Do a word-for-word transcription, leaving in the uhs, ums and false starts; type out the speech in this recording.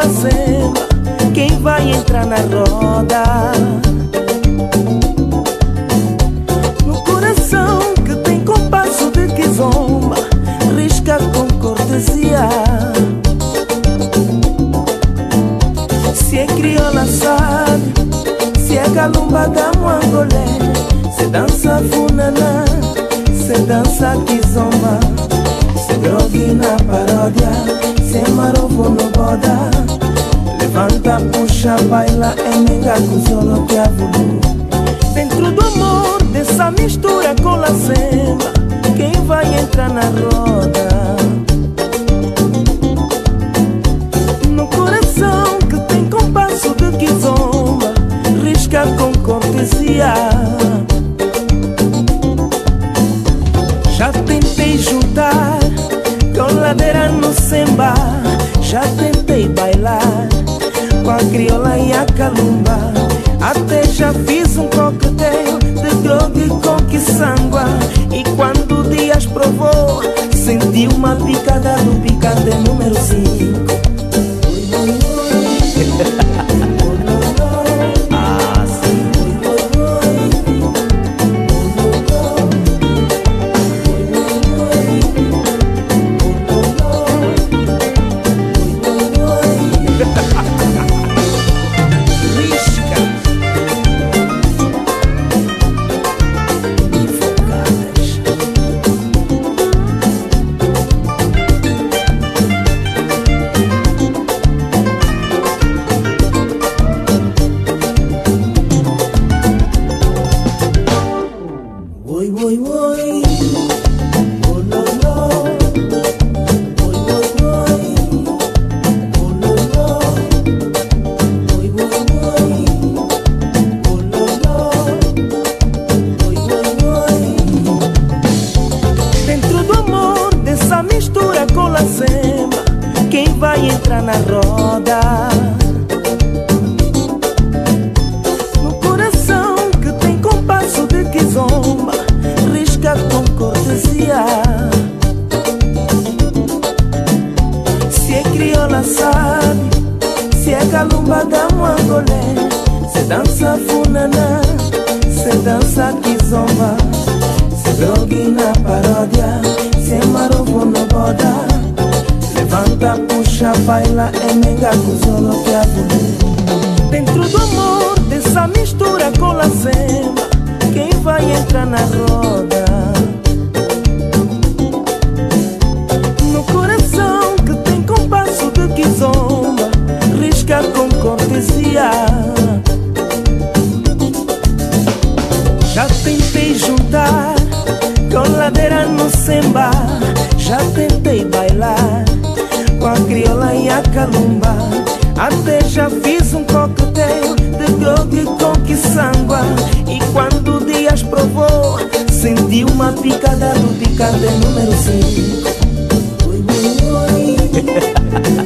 samba, quem vai entrar na roda? No coração que tem compasso de kizomba, risca com cortesia. Se é crioula sabe, se é calumba da Mwangolé, se dança funana, se dança kizomba, se drogue na paródia, se marovo no boda. Levanta, puxa, baila, é menga cuzolo que avulu. Dentro do amor, dessa mistura com la samba, quem vai entrar na roda? No coração que tem compasso de kizomba, risca com cortesia. Já tentei juntar com ladeira no samba, já tentei bailar com a crioula e a calumba, até já fiz um coquetel de droga com quiçangua. E quando o Dias provou, senti uma picada do picante número cinco. Quem vai entrar na roda? No coração que tem compasso de kizomba, risca com cortesia. Se é crioula sabe, se é calumba da Mwangolé, se dança funana, se dança kizomba, se drogue na paródia, se marovo no boda. Levanta, puxa, baila, é menga cuzolo que avulu. Dentro do amor, dessa mistura com la samba, quem vai entrar na roda? No coração que tem compasso de kizomba, risca com cortesia. Já tentei juntar com ladeira no samba, já tentei bailar com a crioula e a calumba, até já fiz um coquetel de droga com quiçangua. E quando o Dias provou, senti uma picada do picante número cinco. Oi, oi, oi.